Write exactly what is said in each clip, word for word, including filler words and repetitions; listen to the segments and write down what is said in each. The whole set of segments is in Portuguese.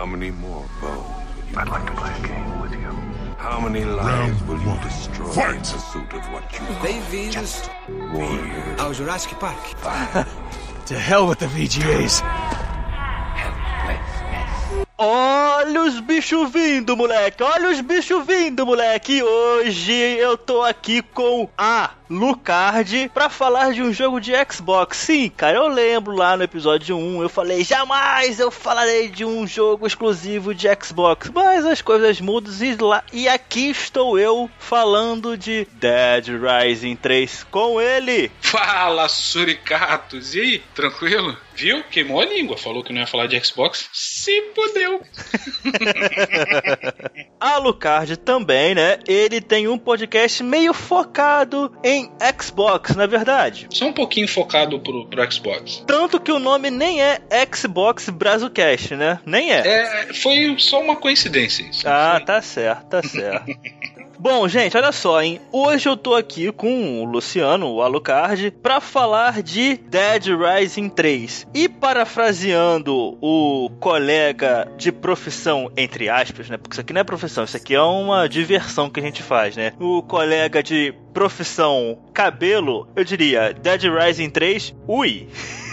many more bones? I'd like to play a game with you. How many lives will you destroy Fight. in pursuit of what you Bem-vindos ao Jurassic Park. To hell with the V G As. Olha os bichos vindo, moleque! Olha os bichos vindo, moleque! Hoje eu tô aqui com a Lucard pra falar de um jogo de Xbox. Sim, cara, eu lembro lá no episódio um, eu falei, jamais eu falarei de um jogo exclusivo de Xbox. Mas as coisas mudam e, lá, e aqui estou eu falando de Dead Rising três com ele. Fala, suricatos! E aí, tranquilo? Viu? Queimou a língua, falou que não ia falar de Xbox. Se fudeu! A Lucard também, né? Ele tem um podcast meio focado em Xbox, não é verdade? Só um pouquinho focado pro, pro Xbox. Tanto que o nome nem é Xbox Brazucast, né? Nem é. É, foi só uma coincidência isso. Ah, foi... tá certo, tá certo. Bom, gente, olha só, hein? Hoje eu tô aqui com o Luciano, o Alucard, pra falar de Dead Rising três. E parafraseando o colega de profissão, entre aspas, né? Porque isso aqui não é profissão, isso aqui é uma diversão que a gente faz, né? O colega de profissão cabelo, eu diria, Dead Rising três, ui!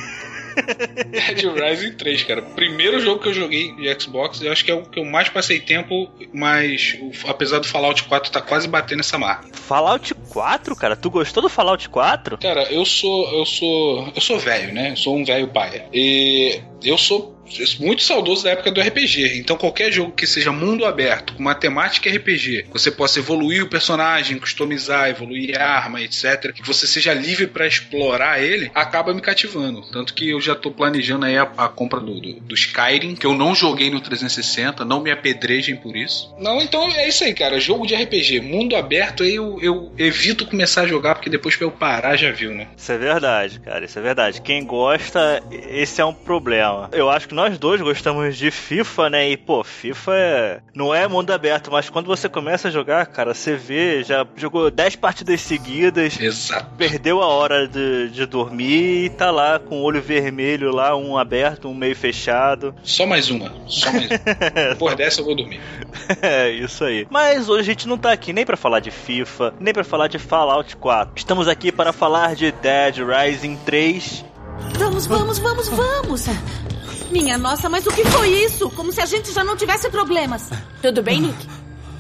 Dead Rising três, cara. Primeiro jogo que eu joguei de Xbox, eu acho que é o que eu mais passei tempo, mas apesar do Fallout quatro tá quase batendo essa marca. Fallout quatro, cara? Tu gostou do Fallout quatro? Cara, eu sou eu sou eu sou velho, né? Eu sou um velho paia. E eu sou muito saudoso da época do R P G. Então qualquer jogo que seja mundo aberto, com uma temática R P G, que você possa evoluir o personagem, customizar, evoluir a arma, etcétera, que você seja livre pra explorar ele, acaba me cativando. Tanto que eu já tô planejando aí a, a compra do, do, do Skyrim, que eu não joguei no trezentos e sessenta, não me apedrejem por isso. Não, então é isso aí, cara. Jogo de R P G, mundo aberto, aí eu, eu evito começar a jogar, porque depois pra eu parar já viu, né? Isso é verdade, cara, isso é verdade. Quem gosta, esse é um problema. Eu acho que nós dois gostamos de FIFA, né? E, pô, FIFA é... não é mundo aberto, mas quando você começa a jogar, cara, você vê, já jogou dez partidas seguidas. Exato. Perdeu a hora de, de dormir e tá lá com o olho vermelho lá, um aberto, um meio fechado. Só mais uma, só mais uma. Por dessa eu vou dormir. É, isso aí. Mas hoje a gente não tá aqui nem pra falar de FIFA, nem pra falar de Fallout quatro. Estamos aqui para falar de Dead Rising três. Vamos, vamos, vamos, vamos! Minha nossa, mas o que foi isso? Como se a gente já não tivesse problemas. Tudo bem, Nick?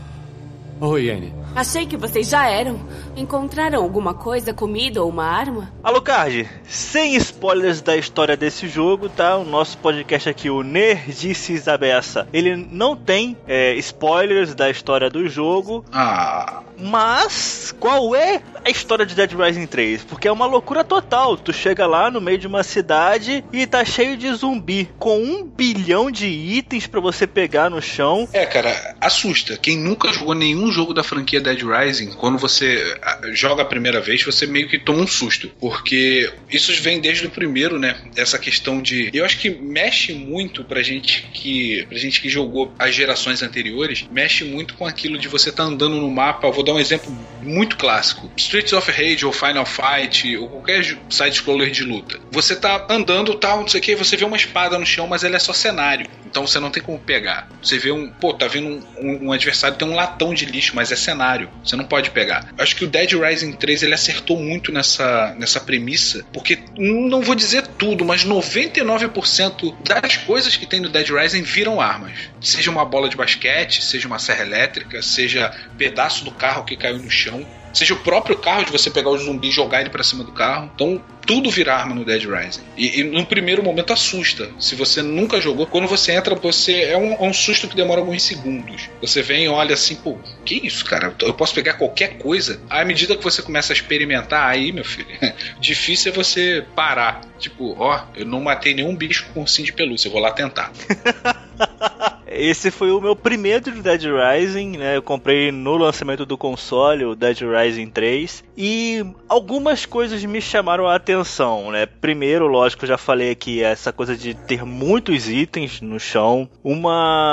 Oi, Annie. Achei que vocês já eram. Encontraram alguma coisa, comida ou uma arma? Alucard, sem spoilers da história desse jogo, tá? O nosso podcast aqui, o Nerdices à Beça, ele não tem é, spoilers da história do jogo. Ah... Mas qual é a história de Dead Rising três? Porque é uma loucura total. Tu chega lá no meio de uma cidade e tá cheio de zumbi, com um bilhão de itens pra você pegar no chão. É, cara, assusta. Quem nunca jogou nenhum jogo da franquia Dead Rising, quando você joga a primeira vez, você meio que toma um susto. Porque isso vem desde o primeiro, né? Essa questão de... Eu acho que mexe muito pra gente que, pra gente que jogou as gerações anteriores, mexe muito com aquilo de você tá andando no mapa. Eu vou dar um exemplo muito clássico. Streets of Rage ou Final Fight ou qualquer side-scroller de luta. Você tá andando, tal, não sei o que, você vê uma espada no chão, mas ela é só cenário. Então você não tem como pegar. Você vê um... Pô, tá vendo um, um, um adversário, tem um latão de lixo, mas é cenário. Você não pode pegar. Eu acho que o Dead Rising três, ele acertou muito nessa, nessa premissa, porque não vou dizer tudo, mas noventa e nove por cento das coisas que tem no Dead Rising viram armas. Seja uma bola de basquete, seja uma serra elétrica, seja pedaço do carro que caiu no chão, seja o próprio carro de você pegar o zumbi e jogar ele pra cima do carro. Então tudo vira arma no Dead Rising. E, e no primeiro momento assusta. Se você nunca jogou, quando você entra, você é um, é um susto que demora alguns segundos. Você vem e olha assim, pô, que isso, cara? Eu posso pegar qualquer coisa? À medida que você começa a experimentar, aí, meu filho, difícil é você parar. Tipo, ó, eu não matei nenhum bicho com ursinho de pelúcia, eu vou lá tentar. Esse foi o meu primeiro Dead Rising, né? Eu comprei no lançamento do console, o Dead Rising três, e algumas coisas me chamaram a atenção, né? Primeiro, lógico, eu já falei aqui, essa coisa de ter muitos itens no chão. Uma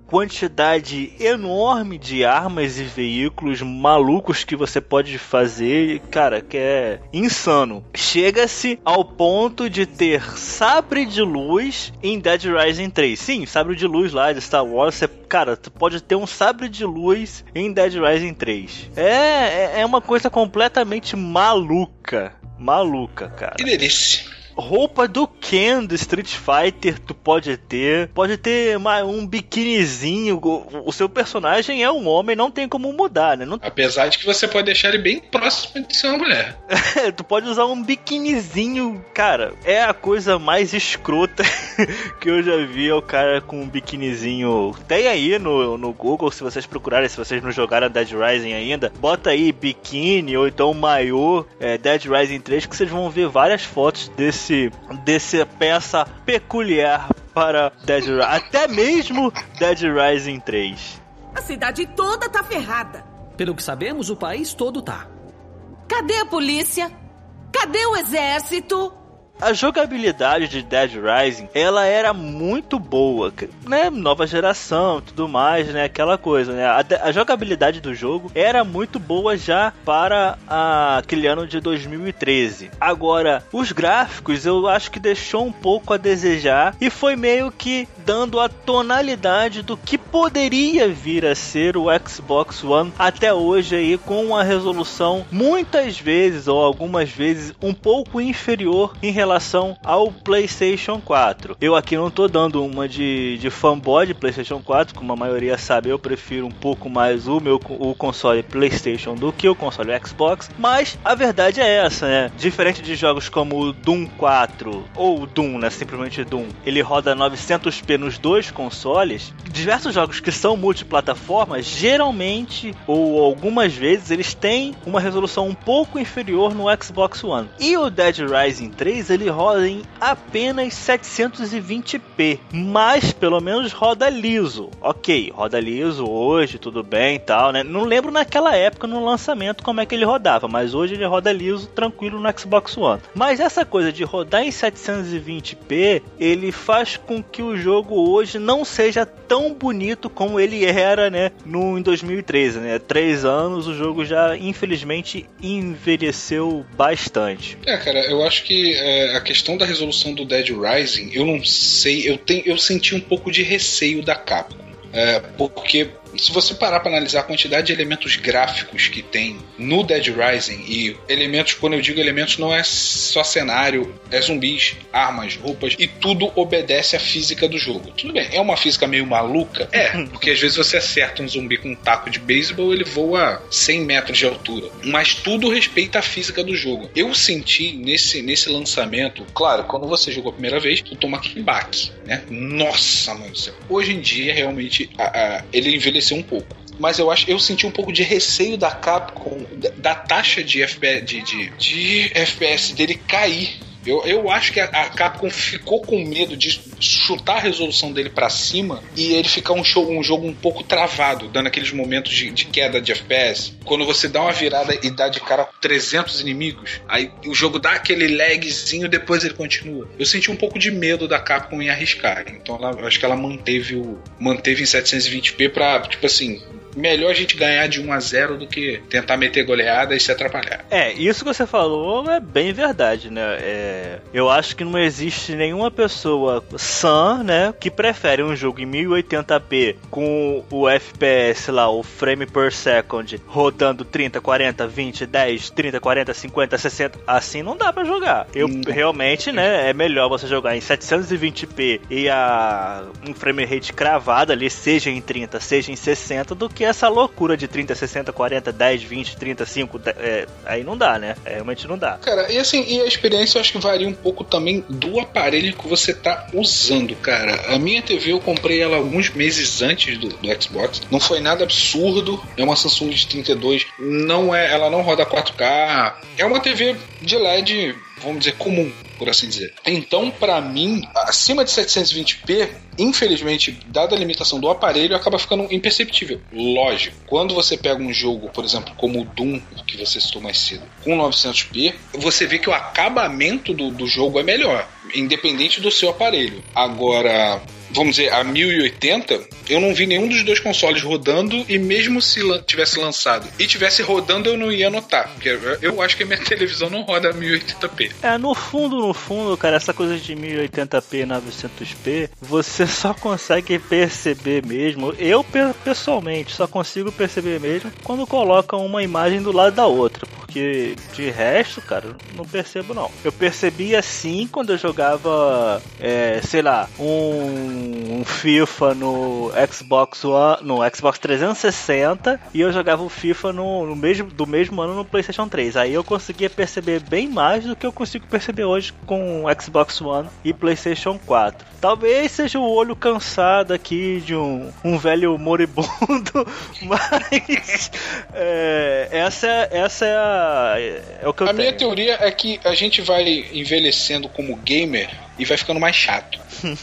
quantidade enorme de armas e veículos malucos que você pode fazer, cara, que é insano. Chega-se ao ponto de ter sabre de luz em Dead Rising três. Sim, sabre de luz lá de Star Wars, você, cara, tu pode ter um sabre de luz em Dead Rising três. É, é uma coisa completamente maluca. Maluca, cara. Que delícia. Roupa do Ken do Street Fighter tu pode ter. Pode ter uma, um biquinizinho. O, o seu personagem é um homem, não tem como mudar, né? Não... Apesar de que você pode deixar ele bem próximo de ser uma mulher. Tu pode usar um biquinizinho. Cara, é a coisa mais escrota que eu já vi. É o cara com um biquinizinho. Tem aí no, no Google, se vocês procurarem, se vocês não jogaram Dead Rising ainda, bota aí biquíni ou então maiô, é, Dead Rising três, que vocês vão ver várias fotos desse dessa peça peculiar para Dead Rising, até mesmo Dead Rising três. A cidade toda tá ferrada. Pelo que sabemos, o país todo tá. Cadê a polícia? Cadê o exército? A jogabilidade de Dead Rising, ela era muito boa, né? Nova geração, tudo mais, né? Aquela coisa, né? A, a jogabilidade do jogo era muito boa já para a, aquele ano de dois mil e treze. Agora, os gráficos eu acho que deixou um pouco a desejar e foi meio que dando a tonalidade do que poderia vir a ser o Xbox One até hoje aí, com uma resolução muitas vezes ou algumas vezes um pouco inferior em relação relação ao PlayStation quatro. Eu aqui não tô dando uma de, de fanboy de PlayStation quatro, como a maioria sabe, eu prefiro um pouco mais o meu o console PlayStation do que o console Xbox, mas a verdade é essa, né? Diferente de jogos como o Doom quatro ou Doom, né? Simplesmente Doom, ele roda novecentos p nos dois consoles. Diversos jogos que são multiplataformas, geralmente ou algumas vezes eles têm uma resolução um pouco inferior no Xbox One. E o Dead Rising três, ele roda em apenas setecentos e vinte p, mas pelo menos roda liso. Ok, roda liso hoje, tudo bem e tal, né? Não lembro naquela época, no lançamento, como é que ele rodava, mas hoje ele roda liso, tranquilo no Xbox One. Mas essa coisa de rodar em setecentos e vinte p, ele faz com que o jogo hoje não seja tão bonito como ele era, né, no, em dois mil e treze, né? Três anos, o jogo já, infelizmente, envelheceu bastante. É, cara, eu acho que é, a questão da resolução do Dead Rising, eu não sei, eu, tenho, eu senti um pouco de receio da Capcom. É, porque se você parar para analisar a quantidade de elementos gráficos que tem no Dead Rising, e elementos, quando eu digo elementos, não é só cenário, é zumbis, armas, roupas, e tudo obedece à física do jogo. Tudo bem, é uma física meio maluca? É, porque às vezes você acerta um zumbi com um taco de beisebol, ele voa cem metros de altura, mas tudo respeita a física do jogo. Eu senti nesse, nesse lançamento, claro, quando você jogou a primeira vez, tu toma aquele baque, né? Nossa, mano, hoje em dia realmente a, a, ele envelheceu um pouco, mas eu acho, eu senti um pouco de receio da Capcom, da, da taxa de F P S, de, de, de F P S dele cair. Eu, eu acho que a, a Capcom ficou com medo de chutar a resolução dele pra cima e ele ficar um, show, um jogo um pouco travado, dando aqueles momentos de, de queda de F P S. Quando você dá uma virada e dá de cara com trezentos inimigos, aí o jogo dá aquele lagzinho, depois ele continua. Eu senti um pouco de medo da Capcom em arriscar. Então ela, acho que ela manteve, o, manteve em setecentos e vinte p pra, tipo assim, melhor a gente ganhar de um a zero do que tentar meter goleada e se atrapalhar. É, isso que você falou é bem verdade, né? É, eu acho que não existe nenhuma pessoa sã, né, que prefere um jogo em mil e oitenta p com o F P S lá, o frame per second, rodando trinta, quarenta, vinte, dez, trinta, quarenta, cinquenta, sessenta. Assim não dá pra jogar. Eu hum. realmente, né, é melhor você jogar em setecentos e vinte p e a um frame rate cravado ali, seja em trinta, seja em sessenta, do que essa loucura de trinta, sessenta, quarenta, dez, vinte, trinta, cinco, é, aí não dá, né? É, realmente não dá. Cara, e assim, e a experiência eu acho que varia um pouco também do aparelho que você tá usando, cara. A minha T V eu comprei ela alguns meses antes do, do Xbox. Não foi nada absurdo. É uma Samsung de trinta e dois. Não é, ela não roda quatro K. É uma T V de L E D, vamos dizer, comum, por assim dizer. Então, pra mim, acima de setecentos e vinte p, infelizmente, dada a limitação do aparelho, acaba ficando imperceptível. Lógico, quando você pega um jogo, por exemplo, como o Doom, que você citou mais cedo, com novecentos p, você vê que o acabamento do, do jogo é melhor, independente do seu aparelho. Agora, vamos dizer, a mil e oitenta, eu não vi nenhum dos dois consoles rodando, e mesmo se lan- tivesse lançado e tivesse rodando, eu não ia notar, porque eu acho que a minha televisão não roda a mil e oitenta p. É, no fundo, no fundo, cara, essa coisa de mil e oitenta p, novecentos p, você só consegue perceber mesmo, eu pessoalmente só consigo perceber mesmo quando colocam uma imagem do lado da outra, porque de resto, cara, não percebo não. Eu percebi assim quando eu jogava, é, sei lá, um, um FIFA no Xbox One, no Xbox trezentos e sessenta, e eu jogava o FIFA no, no mesmo, do mesmo ano no PlayStation três. Aí eu conseguia perceber bem mais do que eu consigo perceber hoje com o Xbox One e PlayStation quatro. Talvez seja o olho cansado aqui de um, um velho moribundo, mas é, essa, essa é, a, é o que eu a tenho. A minha teoria é que a gente vai envelhecendo como gamer e vai ficando mais chato.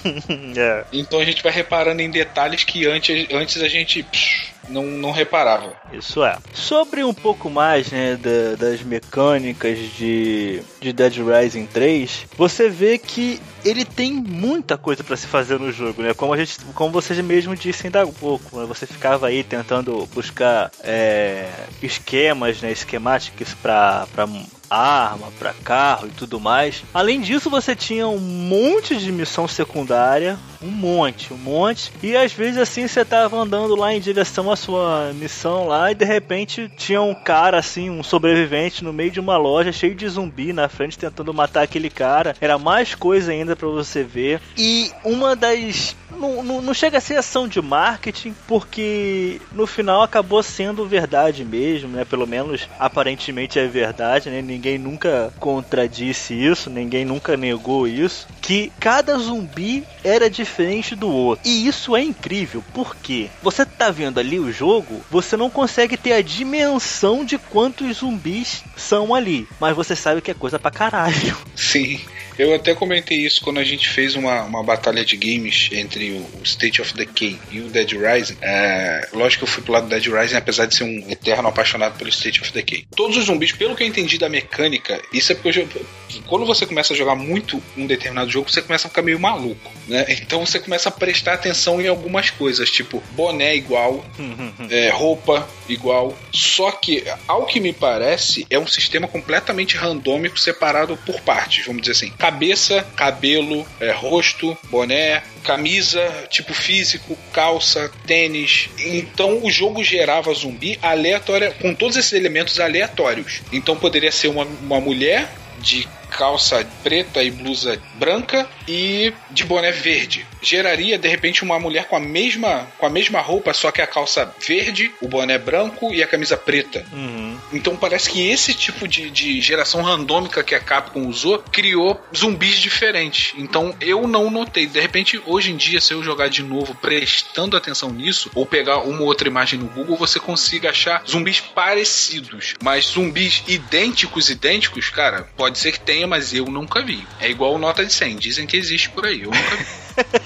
É. Então a gente vai reparando em detalhes que antes, antes a gente psh, não, não reparava. Isso é. Sobre um pouco mais, né, da, das mecânicas de, de Dead Rising três, você vê que ele tem muita coisa pra se fazer no jogo, né? Como, a gente, como você mesmo disse ainda há pouco, né? Você ficava aí tentando buscar é, esquemas, né, esquemáticos pra, pra arma, pra carro e tudo mais. Além disso, você tinha um monte de missão secundária, um monte, um monte, e às vezes assim você tava andando lá em direção à sua missão lá e de repente tinha um cara assim, um sobrevivente no meio de uma loja cheio de zumbi na frente tentando matar aquele cara. Era mais coisa ainda pra você ver. E uma das... Não, não, não chega a ser ação de marketing, porque no final acabou sendo verdade mesmo, né? Pelo menos aparentemente é verdade, né? Ninguém nunca contradisse isso, ninguém nunca negou isso, que cada zumbi era diferente do outro. E isso é incrível, porque você tá vendo ali o jogo, você não consegue ter a dimensão de quantos zumbis são ali, mas você sabe que é coisa pra caralho. Sim. Eu até comentei isso quando a gente fez uma, uma batalha de games entre o State of Decay e o Dead Rising. É, lógico que eu fui pro lado do Dead Rising, apesar de ser um eterno apaixonado pelo State of Decay. Todos os zumbis, pelo que eu entendi da mecânica, isso é porque eu, quando você começa a jogar muito um determinado jogo, você começa a ficar meio maluco, né? Então você começa a prestar atenção em algumas coisas, tipo boné igual, é, roupa igual. Só que, ao que me parece, é um sistema completamente randômico, separado por partes, vamos dizer assim. Cabeça, cabelo, é, rosto, boné, camisa, tipo físico, calça, tênis. Então o jogo gerava zumbi aleatória, com todos esses elementos aleatórios. Então poderia ser uma, uma mulher de calça preta e blusa branca e de boné verde. Geraria, de repente, uma mulher com a mesma, com a mesma roupa, só que a calça verde, o boné branco e a camisa preta. Uhum. Então parece que esse tipo de, de geração randômica que a Capcom usou criou zumbis diferentes. Então eu não notei. De repente, hoje em dia, se eu jogar de novo prestando atenção nisso, ou pegar uma ou outra imagem no Google, você consiga achar zumbis parecidos. Mas zumbis idênticos, idênticos, cara, pode ser que tenha, mas eu nunca vi. É igual nota de cem. Dizem que existe por aí. Eu nunca vi.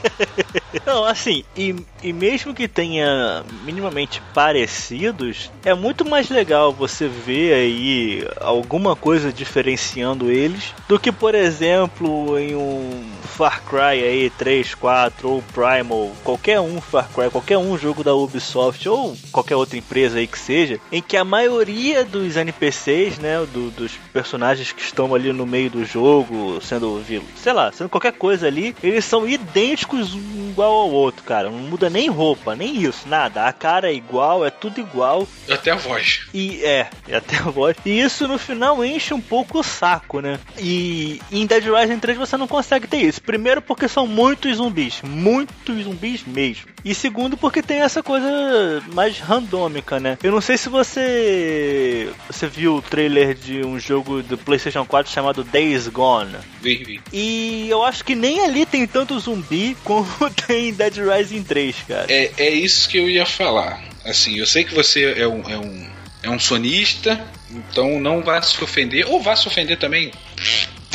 Não, assim, e, e mesmo que tenha minimamente parecidos, é muito mais legal você ver aí alguma coisa diferenciando eles do que, por exemplo, em um Far Cry aí três, quatro ou Primal, qualquer um Far Cry, qualquer um jogo da Ubisoft ou qualquer outra empresa aí que seja, em que a maioria dos N P Cs, né, do, dos personagens que estão ali no meio do jogo, sendo, sei lá, sendo qualquer coisa ali, eles são idênticos um igual ao outro, cara. Não muda nem roupa, nem isso, nada. A cara é igual, é tudo igual. Até a voz. E é, até a voz. E isso no final enche um pouco o saco, né? E em Dead Rising três você não consegue ter isso. Primeiro porque são muitos zumbis, muitos zumbis mesmo. E segundo porque tem essa coisa mais randômica, né? Eu não sei se você você viu o trailer de um jogo do PlayStation quatro chamado Days Gone. Vi, vi. E eu acho que nem ali tem tanto zumbi como tem em Dead Rising três, cara. É, é isso que eu ia falar. Assim, eu sei que você é um, é um, é um sonista, então não vá se ofender, ou vá se ofender também.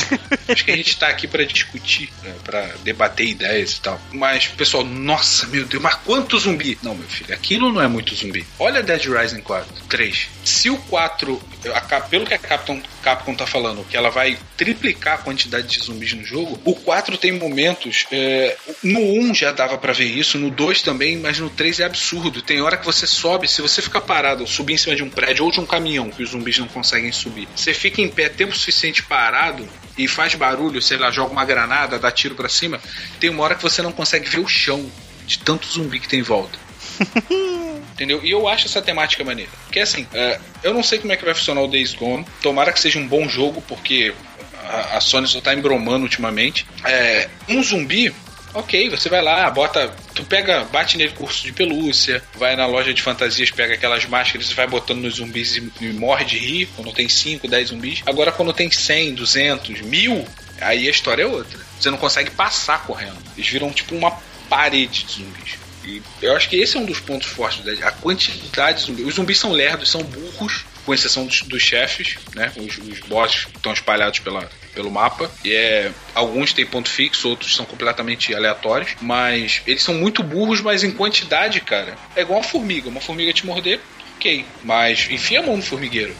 Acho que a gente tá aqui pra discutir, né, pra debater ideias e tal. Mas, pessoal, nossa, meu Deus, mas quanto zumbi? Não, meu filho, aquilo não é muito zumbi. Olha Dead Rising quatro, três. Se o quatro, a, pelo que a Capcom, Capcom tá falando, que ela vai triplicar a quantidade de zumbis no jogo, o quatro tem momentos, é, no um já dava pra ver isso, no dois também, mas no três é absurdo. Tem hora que você sobe, se você ficar parado, ou subir em cima de um prédio ou de um caminhão que os zumbis não conseguem subir, você fica em pé tempo suficiente parado e faz barulho, sei lá, joga uma granada, dá tiro pra cima, tem uma hora que você não consegue ver o chão de tanto zumbi que tem em volta. Entendeu? E eu acho essa temática maneira. Porque assim, uh, eu não sei como é que vai funcionar o Days Gone. Tomara que seja um bom jogo, porque a, a Sony só tá embromando ultimamente. É, um zumbi, ok, você vai lá, bota. Tu pega, bate nele com urso de pelúcia, vai na loja de fantasias, pega aquelas máscaras e vai botando nos zumbis e, e morre de rir quando tem cinco, dez zumbis. Agora quando tem cem, duzentos, mil, aí a história é outra. Você não consegue passar correndo. Eles viram tipo uma parede de zumbis. E eu acho que esse é um dos pontos fortes, né? A quantidade de zumbis. Os zumbis são lerdos, são burros, com exceção dos, dos chefes, né? Os, os bosses que estão espalhados pela, pelo mapa. E é, alguns têm ponto fixo, outros são completamente aleatórios. Mas eles são muito burros, mas em quantidade, cara, é igual uma formiga. Uma formiga te morder, ok. Mas enfia a mão no formigueiro.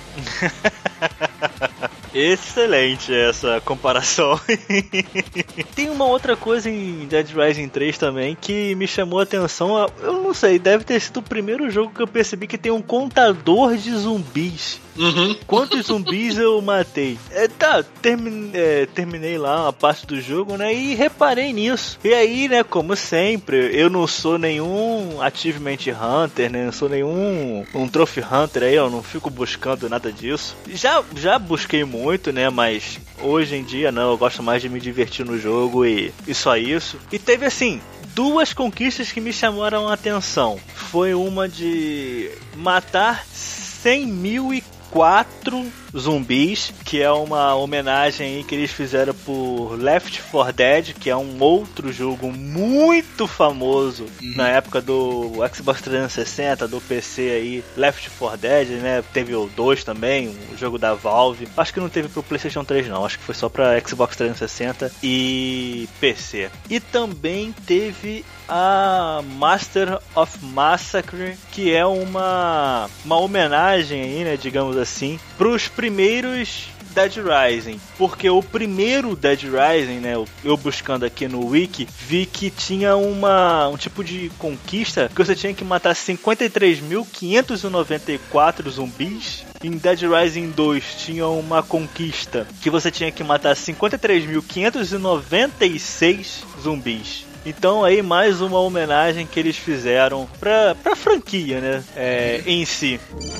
Excelente essa comparação. Tem uma outra coisa em Dead Rising três também que me chamou a atenção. Eu não sei, deve ter sido o primeiro jogo que eu percebi que tem um contador de zumbis. Uhum. Quantos zumbis eu matei? É, tá, termine, é, terminei lá uma parte do jogo, né? E reparei nisso. E aí, né, como sempre, eu não sou nenhum Achievement Hunter, né? Não sou nenhum um Trophy Hunter aí, eu não fico buscando nada disso. Já, já busquei muito, né? Mas hoje em dia não, eu gosto mais de me divertir no jogo e, e só isso. E teve assim, duas conquistas que me chamaram a atenção. Foi uma de matar cem mil e quatro zumbis, que é uma homenagem aí que eles fizeram por Left four Dead, que é um outro jogo muito famoso uhum. na época do Xbox trezentos e sessenta, do P C aí, Left four Dead, né? Teve o dois também, o jogo da Valve. Acho que não teve pro PlayStation três não, acho que foi só pra Xbox trezentos e sessenta e P C. E também teve a Master of Massacre, que é uma uma homenagem aí, né, digamos assim, pros primeiros Dead Rising, porque o primeiro Dead Rising, né, eu buscando aqui no wiki, vi que tinha uma, um tipo de conquista que você tinha que matar cinquenta e três mil quinhentos e noventa e quatro zumbis. Em Dead Rising dois tinha uma conquista que você tinha que matar cinquenta e três mil quinhentos e noventa e seis zumbis. Então aí mais uma homenagem que eles fizeram pra, pra franquia, né, é, em si.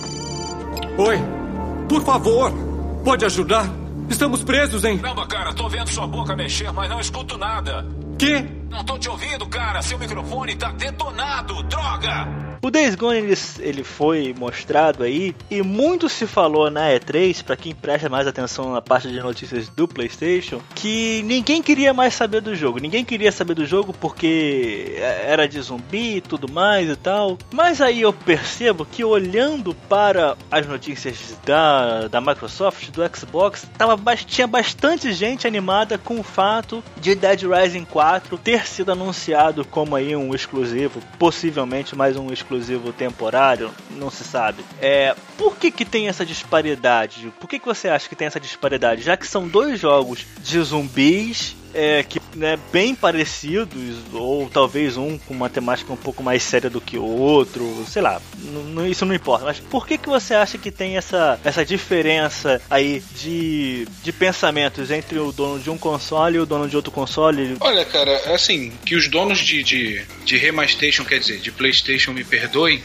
Oi, por favor, pode ajudar? Estamos presos, hein? Caramba, cara, tô vendo sua boca mexer, mas não escuto nada. Quê? Não tô te ouvindo, cara, seu microfone tá detonado, droga! O Days Gone ele, ele foi mostrado aí e muito se falou na E três, pra quem presta mais atenção na parte de notícias do PlayStation, que ninguém queria mais saber do jogo. Ninguém queria saber do jogo porque era de zumbi e tudo mais e tal. Mas aí eu percebo que olhando para as notícias da, da Microsoft, do Xbox, tava, tinha bastante gente animada com o fato de Dead Rising quatro ter sido anunciado como aí um exclusivo, possivelmente mais um exclusivo exclusivo temporário, não se sabe. É, por que que tem essa disparidade? Por que que você acha que tem essa disparidade? Já que são dois jogos de zumbis, é, que, né, bem parecidos, ou talvez um com uma temática um pouco mais séria do que o outro, sei lá, n- isso não importa, mas por que que você acha que tem essa, essa diferença aí de, de pensamentos entre o dono de um console e o dono de outro console? Olha, cara, assim, que os donos de, de, de Remastation, quer dizer, de PlayStation me perdoem,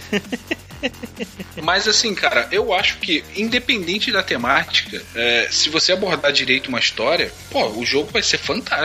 mas assim, cara, eu acho que independente da temática, é, se você abordar direito uma história, pô, o jogo vai ser fantástico.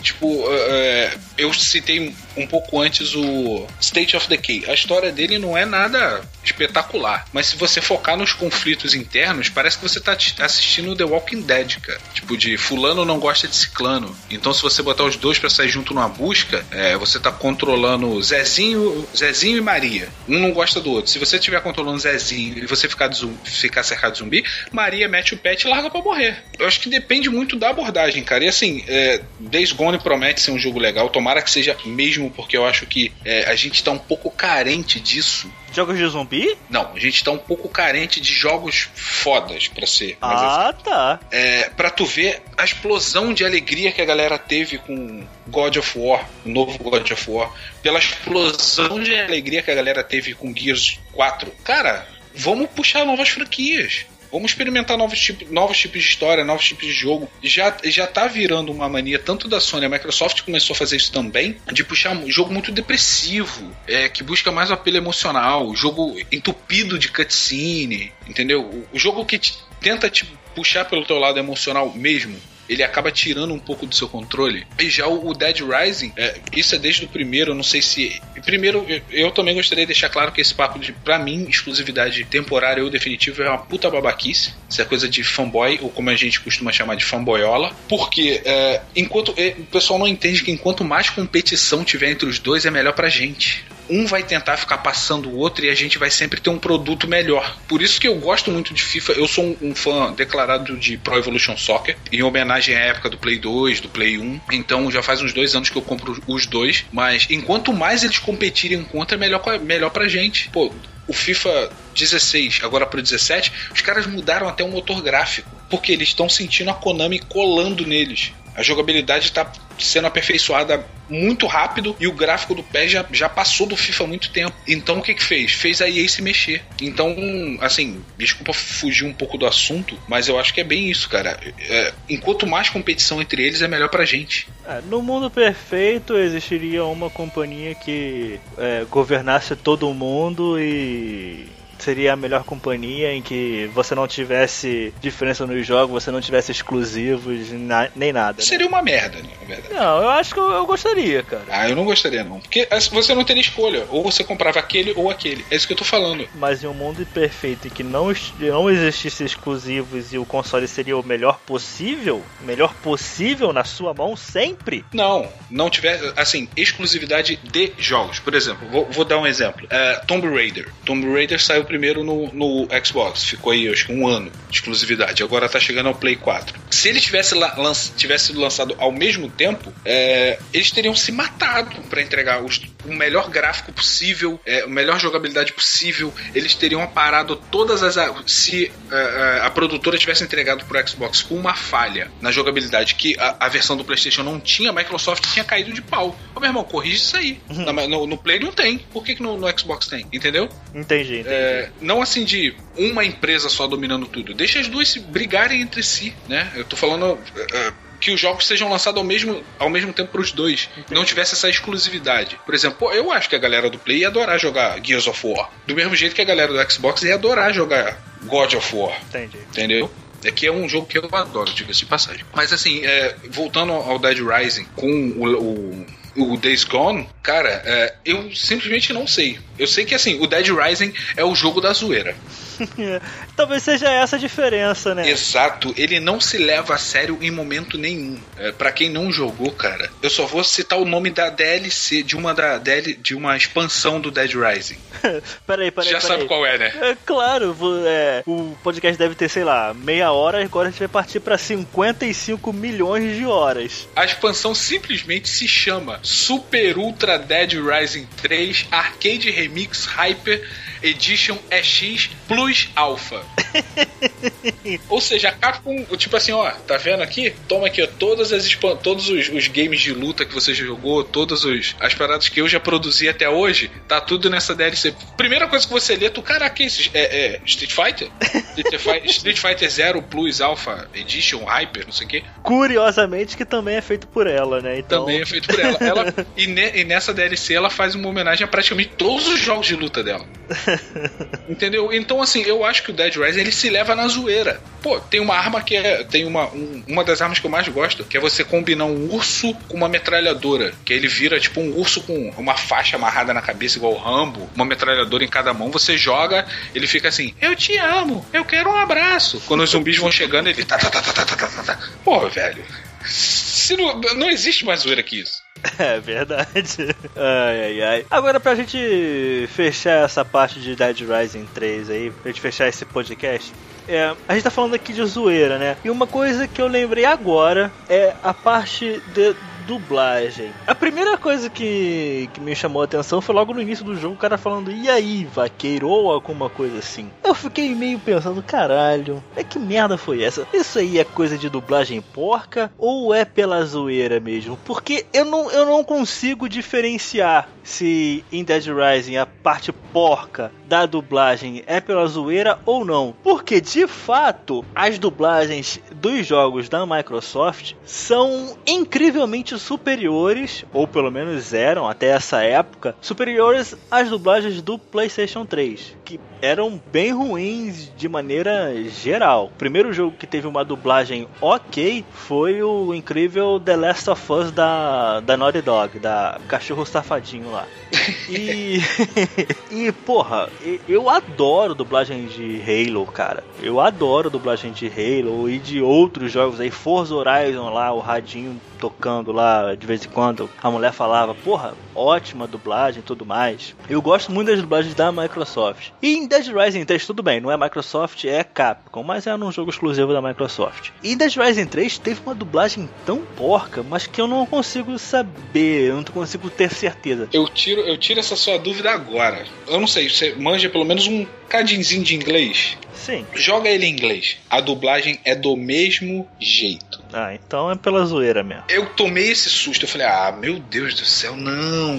tipo, uh, eu citei um pouco antes o State of Decay. A história dele não é nada espetacular, mas se você focar nos conflitos internos, parece que você tá assistindo The Walking Dead, cara. Tipo, de fulano não gosta de ciclano. Então, se você botar os dois pra sair junto numa busca, é, você tá controlando Zezinho, Zezinho e Maria. Um não gosta do outro. Se você estiver controlando Zezinho e você ficar, de zumbi, ficar cercado de zumbi, Maria mete o pet e larga pra morrer. Eu acho que depende muito da abordagem, cara. E assim, é, Days Gone promete ser um jogo legal. Tomara que seja mesmo, porque eu acho que é, a gente tá um pouco carente disso. Jogos de zumbi? Não, a gente tá um pouco carente de jogos fodas pra ser. Ah, assim, tá. É, pra tu ver a explosão de alegria que a galera teve com God of War, o novo God of War, pela explosão de alegria que a galera teve com Gears quatro. Cara, vamos puxar novas franquias. Vamos experimentar novos tipos, novos tipos de história, novos tipos de jogo. Já, já tá virando uma mania, tanto da Sony, a Microsoft começou a fazer isso também, de puxar um jogo muito depressivo, é, que busca mais o apelo emocional, jogo entupido de cutscene, entendeu? O, o jogo que te, tenta te puxar pelo teu lado emocional mesmo, ele acaba tirando um pouco do seu controle. E já o, o Dead Rising, é, isso é desde o primeiro, eu não sei se... Primeiro, eu, eu também gostaria de deixar claro que esse papo de, pra mim, exclusividade temporária ou definitiva é uma puta babaquice. Isso é coisa de fanboy, ou como a gente costuma chamar de fanboyola. Porque, é, enquanto é, o pessoal não entende que enquanto mais competição tiver entre os dois, é melhor pra gente. Um vai tentar ficar passando o outro e a gente vai sempre ter um produto melhor. Por isso que eu gosto muito de FIFA. Eu sou um, um fã declarado de Pro Evolution Soccer, em homenagem à época do Play dois, do Play um. Então já faz uns dois anos que eu compro os dois. Mas enquanto mais eles competirem um contra, é melhor, melhor pra gente. Pô, o FIFA dezesseis, agora pro dezessete, os caras mudaram até o motor gráfico, porque eles estão sentindo a Konami colando neles. A jogabilidade está sendo aperfeiçoada muito rápido e o gráfico do pé já, já passou do FIFA há muito tempo. Então o que que fez? Fez a E A se mexer. Então, assim, desculpa fugir um pouco do assunto, mas eu acho que é bem isso, cara. É, enquanto mais competição entre eles, é melhor pra gente. É, no mundo perfeito existiria uma companhia que é, governasse todo mundo e... seria a melhor companhia em que você não tivesse diferença nos jogos, você não tivesse exclusivos, na, nem nada. Né? Seria uma merda, né? Na verdade. Não, eu acho que eu, eu gostaria, cara. Ah, eu não gostaria, não. Porque você não teria escolha. Ou você comprava aquele ou aquele. É isso que eu tô falando. Mas em um mundo perfeito em que não, não existisse exclusivos e o console seria o melhor possível, melhor possível na sua mão sempre? Não, não tiver, assim, exclusividade de jogos. Por exemplo, vou, vou dar um exemplo. Uh, Tomb Raider. Tomb Raider saiu primeiro no, no Xbox, ficou aí acho que um ano de exclusividade, agora tá chegando ao Play quatro. Se ele tivesse, lan- tivesse sido lançado ao mesmo tempo, é, eles teriam se matado para entregar os, o melhor gráfico possível, é, a melhor jogabilidade possível. Eles teriam parado todas as... Se a, a, a produtora tivesse entregado pro Xbox com uma falha na jogabilidade que a, a versão do PlayStation não tinha, a Microsoft tinha caído de pau. Ô meu irmão, corrige isso aí. Uhum. Na, no, no Play não tem. Por que, que no, no Xbox tem? Entendeu? Entendi, entendi. É, não assim de uma empresa só dominando tudo. Deixa as duas se brigarem entre si, né? Eu tô falando uh, que os jogos sejam lançados ao mesmo, ao mesmo tempo pros dois. Entendi. Não tivesse essa exclusividade. Por exemplo, pô, eu acho que a galera do Play ia adorar jogar Gears of War. Do mesmo jeito que a galera do Xbox ia adorar jogar God of War. Entendi. Entendeu? É que é um jogo que eu adoro, diga-se de passagem. Mas assim, é, voltando ao Dead Rising com o... o o Days Gone, cara, é, eu simplesmente não sei. Eu sei que, assim, o Dead Rising é o jogo da zoeira. Talvez seja essa a diferença, né? Exato, ele não se leva a sério em momento nenhum. É, pra quem não jogou, cara, eu só vou citar o nome da D L C, de uma, da, de uma expansão do Dead Rising. Peraí, peraí, já peraí. sabe qual é, né? É claro, é, o podcast deve ter, sei lá, meia hora, agora a gente vai partir pra cinquenta e cinco milhões de horas. A expansão simplesmente se chama Super Ultra Dead Rising três Arcade Remix Hyper Edition E X Plus Alpha. Ou seja, a Capcom, tipo assim, ó, tá vendo aqui? Toma aqui, ó, todas as todos os, os games de luta que você jogou, todas os, as paradas que eu já produzi até hoje, tá tudo nessa D L C. Primeira coisa que você lê, tu, caraca, isso é, é Street Fighter? Street Fighter? Street Fighter Zero Plus Alpha Edition Hyper, não sei o quê. Curiosamente que também é feito por ela, né? Então... Também é feito por ela. ela e, ne, e nessa D L C ela faz uma homenagem a praticamente todos os jogos de luta dela. Entendeu? Então, assim, eu acho que o Dead Rising, ele se leva na zoeira. Pô, tem uma arma que é... Tem uma, um, uma das armas que eu mais gosto, que é você combinar um urso com uma metralhadora. Que ele vira, tipo, um urso com uma faixa amarrada na cabeça, igual o Rambo, uma metralhadora em cada mão. Você joga, ele fica assim, eu te amo, eu quero um abraço. Quando os zumbis vão chegando, ele... Tá, tá, tá, tá, tá, tá, tá. Porra, velho. Se não, não existe mais zoeira que isso. É verdade. Ai, ai, ai. Agora, pra gente fechar essa parte de Dead Rising três aí, pra gente fechar esse podcast, é, a gente tá falando aqui de zoeira, né? E uma coisa que eu lembrei agora é a parte de dublagem. A primeira coisa que, que me chamou a atenção foi logo no início do jogo, o cara falando, e aí, vaqueiro, ou alguma coisa assim. Eu fiquei meio pensando, caralho, é que merda foi essa? Isso aí é coisa de dublagem porca ou é pela zoeira mesmo? Porque eu não, eu não consigo diferenciar se em Dead Rising a parte porca da dublagem é pela zoeira ou não. Porque, de fato, as dublagens dos jogos da Microsoft são incrivelmente superiores, ou pelo menos eram até essa época, superiores às dublagens do PlayStation três, que eram bem ruins de maneira geral. O primeiro jogo que teve uma dublagem ok foi o incrível The Last of Us da, da Naughty Dog, da Cachorro Safadinho lá. E, e porra, eu adoro dublagem de Halo, cara. Eu adoro dublagem de Halo e de outros jogos aí, Forza Horizon lá, o radinho tocando lá de vez em quando, a mulher falava, porra, ótima dublagem e tudo mais. Eu gosto muito das dublagens da Microsoft. E em Dead Rising três, tudo bem, não é Microsoft, é Capcom, mas é um jogo exclusivo da Microsoft. E em Dead Rising três teve uma dublagem tão porca, mas que eu não consigo saber, eu não consigo ter certeza. Eu tiro, eu tiro essa sua dúvida agora. Eu não sei, você manja pelo menos um cadinzinho de inglês? Sim. Joga ele em inglês. A dublagem é do mesmo jeito. Ah, então é pela zoeira mesmo. Eu tomei esse susto. Eu falei, ah, meu Deus do céu, não.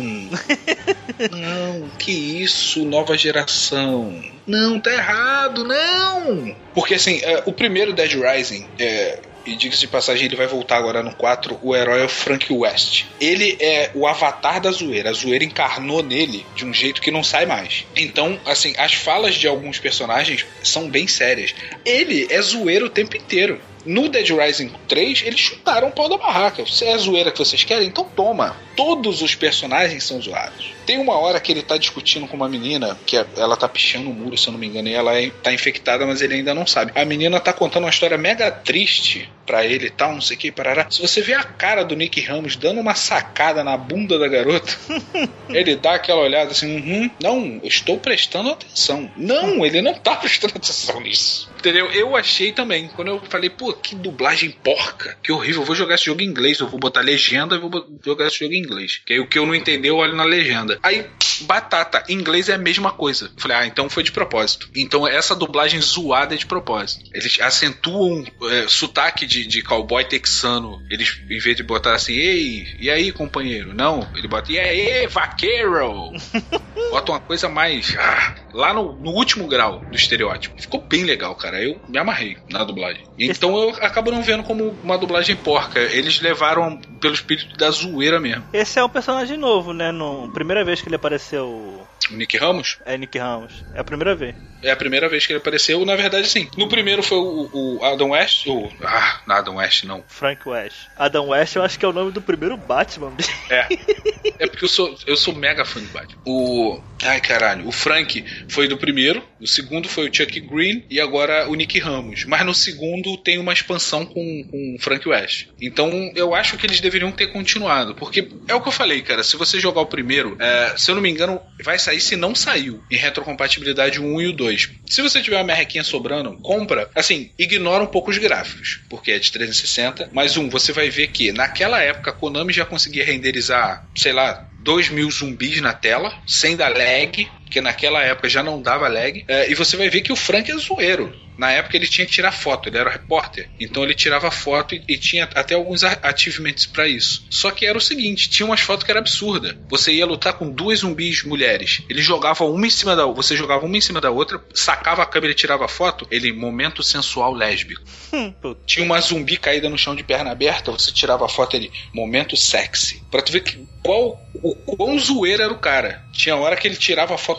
Não, que isso, nova geração. Não, tá errado, não. Porque assim, é, o primeiro Dead Rising, é, e diga-se de passagem, ele vai voltar agora no quatro, o herói é o Frank West. Ele é o avatar da zoeira. A zoeira encarnou nele de um jeito que não sai mais. Então, assim, as falas de alguns personagens são bem sérias. Ele é zoeiro o tempo inteiro. No Dead Rising três, eles chutaram o pau da barraca. Se é a zoeira que vocês querem, então toma. Todos os personagens são zoados. Tem uma hora que ele tá discutindo com uma menina, que ela tá pichando o muro, se eu não me engano, e ela tá infectada, mas ele ainda não sabe. A menina tá contando uma história mega triste pra ele e tal, não sei o que, parará. Se você vê a cara do Nick Ramos dando uma sacada na bunda da garota, ele dá aquela olhada assim, uhum, não, eu estou prestando atenção. Não, ele não tá prestando atenção nisso. Entendeu? Eu achei também, quando eu falei, pô, que dublagem porca, que horrível, eu vou jogar esse jogo em inglês, eu vou botar legenda e vou jogar esse jogo em inglês. Que aí o que eu não entendi, eu olho na legenda. Aí, batata, em inglês é a mesma coisa. Eu falei, ah, então foi de propósito. Então essa dublagem zoada é de propósito. Eles acentuam é, sotaque de, de cowboy texano. Eles, em vez de botar assim, ei, e aí, companheiro? Não, ele bota, e aí, vaqueiro? Bota uma coisa mais, ah, lá no, no último grau do estereótipo. Ficou bem legal, cara. Eu me amarrei na dublagem. Então eu acabo não vendo como uma dublagem porca. Eles levaram pelo espírito da zoeira mesmo. Esse é um personagem novo, né? No, primeira vez que ele apareceu. O Nick Ramos? É, Nick Ramos. É a primeira vez. É a primeira vez que ele apareceu, na verdade, sim. No primeiro foi o, o Adam West. O, ah, não, Adam West, não. Frank West. Adam West eu acho que é o nome do primeiro Batman. É. É porque eu sou, eu sou mega fã de Batman. O. Ai, caralho. O Frank foi do primeiro. O segundo foi o Chuck Green. E agora o Nick Ramos. Mas no segundo tem uma expansão com, com o Frank West. Então eu acho que eles deveriam ter continuado. Porque é o que eu falei, cara. Se você jogar o primeiro, é, se eu não me engano, vai sair se não saiu. Em retrocompatibilidade um e o dois. Se você tiver uma merrequinha sobrando, compra. Assim, ignora um pouco os gráficos. Porque é de trezentos e sessenta. Mas um, você vai ver que naquela época a Konami já conseguia renderizar, sei lá, dois mil zumbis na tela, sem dar lag, que naquela época já não dava lag, é, e você vai ver que o Frank é zoeiro. Na época ele tinha que tirar foto, ele era repórter, então ele tirava foto e, e tinha até alguns achievements pra isso. Só que era o seguinte, tinha umas fotos que era absurda. Você ia lutar com duas zumbis mulheres, ele jogava uma em cima da outra, você jogava uma em cima da outra, sacava a câmera e tirava foto, ele, momento sensual lésbico. Tinha uma zumbi caída no chão de perna aberta, você tirava a foto, ele, momento sexy. Pra tu ver que, qual, o quão zoeiro era o cara. Tinha hora que ele tirava a foto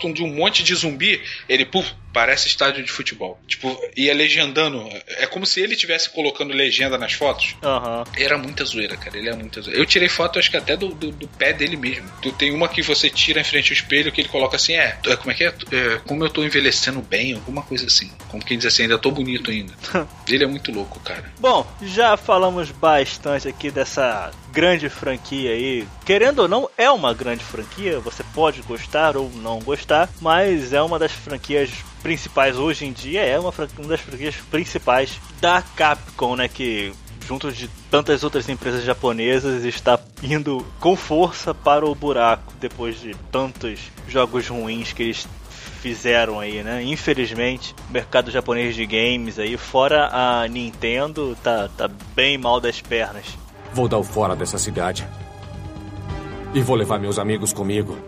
botam de um monte de zumbi, ele, puf, parece estádio de futebol. Tipo, ia legendando. É como se ele estivesse colocando legenda nas fotos. Uhum. Era muita zoeira, cara. Ele é muita zoeira. Eu tirei foto, acho que até do, do, do pé dele mesmo. Tu tem uma que você tira em frente ao espelho, que ele coloca assim, é, como é que é? é como eu tô envelhecendo bem, alguma coisa assim. Como quem diz assim, ainda tô bonito ainda. Ele é muito louco, cara. Bom, já falamos bastante aqui dessa grande franquia aí. Querendo ou não, é uma grande franquia. Você pode gostar ou não gostar, mas é uma das franquias principais hoje em dia, é uma, uma das franquias principais da Capcom, né, que junto de tantas outras empresas japonesas está indo com força para o buraco depois de tantos jogos ruins que eles fizeram aí, né? Infelizmente, o mercado japonês de games aí, fora a Nintendo, tá, tá bem mal das pernas. Vou dar o fora dessa cidade e vou levar meus amigos comigo.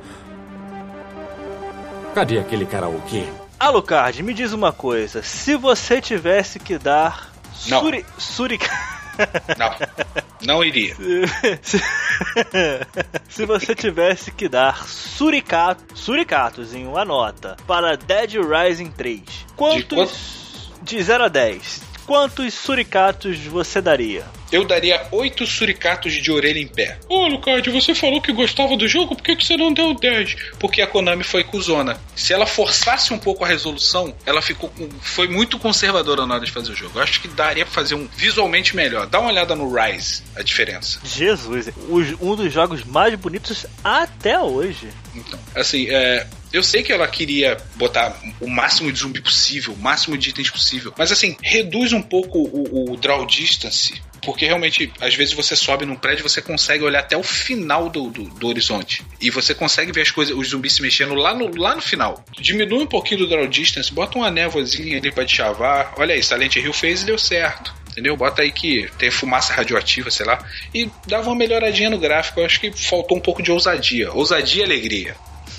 Cadê aquele karaokê? Alucard, me diz uma coisa. Se você tivesse que dar... Não. Suri... Suri... Não. Não iria. Se... Se você tivesse que dar suricato... suricatos em uma nota para Dead Rising três, quantos... De, de zero a dez, quantos suricatos você daria? Eu daria oito suricatos de orelha em pé. Ô, Lucard, você falou que gostava do jogo, por que, que você não deu dez? Porque a Konami foi cuzona. Se ela forçasse um pouco a resolução, ela ficou com... foi muito conservadora na hora de fazer o jogo. Eu acho que daria pra fazer um visualmente melhor. Dá uma olhada no Rise, a diferença. Jesus, um dos jogos mais bonitos até hoje. Então, assim, é... eu sei que ela queria botar o máximo de zumbi possível, o máximo de itens possível, mas assim, reduz um pouco o, o draw distance, porque realmente, às vezes você sobe num prédio e você consegue olhar até o final do, do, do horizonte, e você consegue ver as coisas, os zumbis se mexendo lá no, lá no final. Diminui um pouquinho do draw distance, bota uma névoazinha ali pra te chavar. Olha aí, Silent Hill fez e deu certo. Entendeu? Bota aí que tem fumaça radioativa, sei lá, e dava uma melhoradinha no gráfico. Eu acho que faltou um pouco de ousadia. Ousadia e alegria.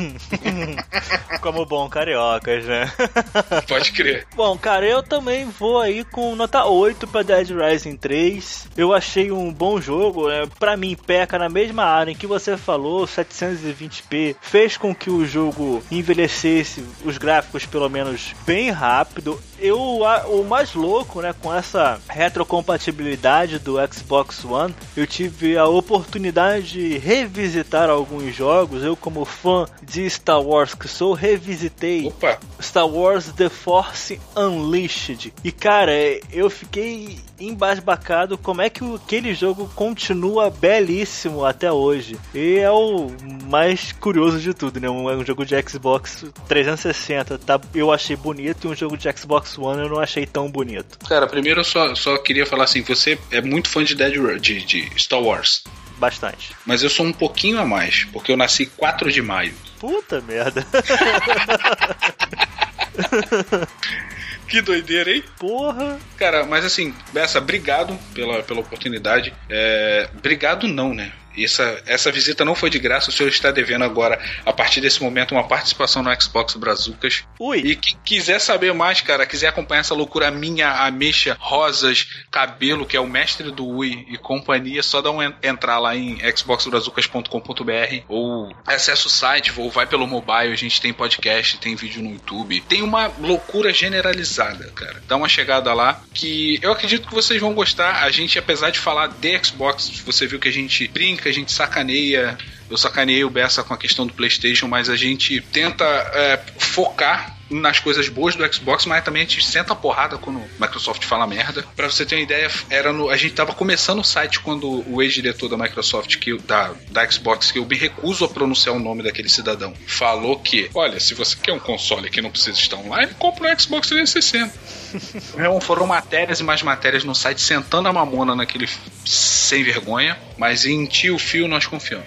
Como bom cariocas, né? Pode crer. Bom, cara, eu também vou aí com nota oito pra Dead Rising três. Eu achei um bom jogo, né? Pra mim, peca na mesma área em que você falou, setecentos e vinte p, fez com que o jogo envelhecesse os gráficos pelo menos bem rápido. Eu, a, o mais louco, né, com essa retrocompatibilidade do Xbox One, eu tive a oportunidade de revisitar alguns jogos. Eu, como fã de Star Wars que sou, revisitei Opa. Star Wars The Force Unleashed. E cara, eu fiquei embasbacado como é que aquele jogo continua belíssimo até hoje. E é o mais curioso de tudo, né? Um, um jogo de Xbox trezentos e sessenta, tá? Eu achei bonito, e um jogo de Xbox One eu não achei tão bonito. Cara, primeiro eu só, só queria falar assim, você é muito fã de, Dead, de, de Star Wars. Bastante. Mas eu sou um pouquinho a mais, porque eu nasci quatro de maio. Puta merda. Que doideira, hein? Porra. Cara, mas assim, Bessa, obrigado pela, pela oportunidade. É, obrigado não, né? Essa, essa visita não foi de graça. O senhor está devendo agora, a partir desse momento, uma participação no Xbox Brazucas. Ui. E quem quiser saber mais, cara, quiser acompanhar essa loucura minha, ameixa, rosas, cabelo, que é o mestre do Ui e companhia, só dá um entrar lá em xbox brazucas ponto com ponto b r ou acessa o site, ou vai pelo mobile. A gente tem podcast, tem vídeo no YouTube. Tem uma loucura generalizada, cara. Dá uma chegada lá que eu acredito que vocês vão gostar. A gente, apesar de falar de Xbox, você viu que a gente brinca, a gente sacaneia. Eu sacaneei o Bessa com a questão do PlayStation, mas a gente tenta é, focar nas coisas boas do Xbox, mas também a gente senta a porrada quando a Microsoft fala merda. Pra você ter uma ideia, era no, a gente tava começando o site quando o ex-diretor da Microsoft, que, da, da Xbox, que eu me recuso a pronunciar o nome daquele cidadão, falou que, olha, se você quer um console que não precisa estar online, compra um Xbox trezentos e sessenta. Então, foram matérias e mais matérias no site, sentando a mamona naquele sem vergonha, mas em tio Fio nós confiamos.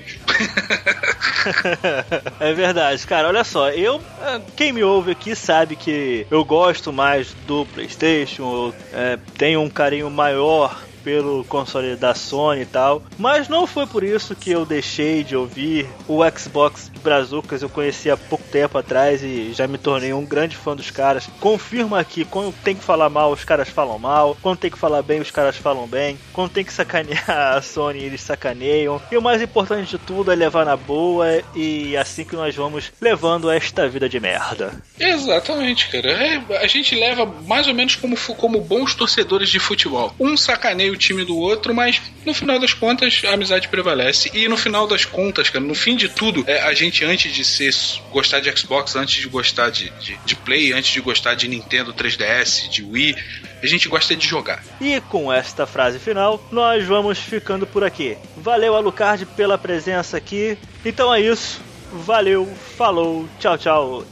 É verdade, cara, olha só, eu, quem me ouve aqui sabe que eu gosto mais do PlayStation, eu é, tenho um carinho maior pelo console da Sony e tal, mas não foi por isso que eu deixei de ouvir o Xbox Brazucas. Eu conheci há pouco tempo atrás e já me tornei um grande fã dos caras. Confirma aqui, quando tem que falar mal, os caras falam mal, quando tem que falar bem, os caras falam bem, quando tem que sacanear a Sony, eles sacaneiam, e o mais importante de tudo é levar na boa, e assim que nós vamos levando esta vida de merda. Exatamente, cara. É, a gente leva mais ou menos como, como bons torcedores de futebol. Um sacaneia o time do outro, mas no final das contas a amizade prevalece. E no final das contas, cara, no fim de tudo, é, a gente antes de ser, gostar de Xbox, antes de gostar de, de, de Play, antes de gostar de Nintendo três D S, de Wii, a gente gosta de jogar. E com esta frase final, nós vamos ficando por aqui. Valeu, Alucard, pela presença aqui. Então é isso. Valeu, falou, tchau, tchau.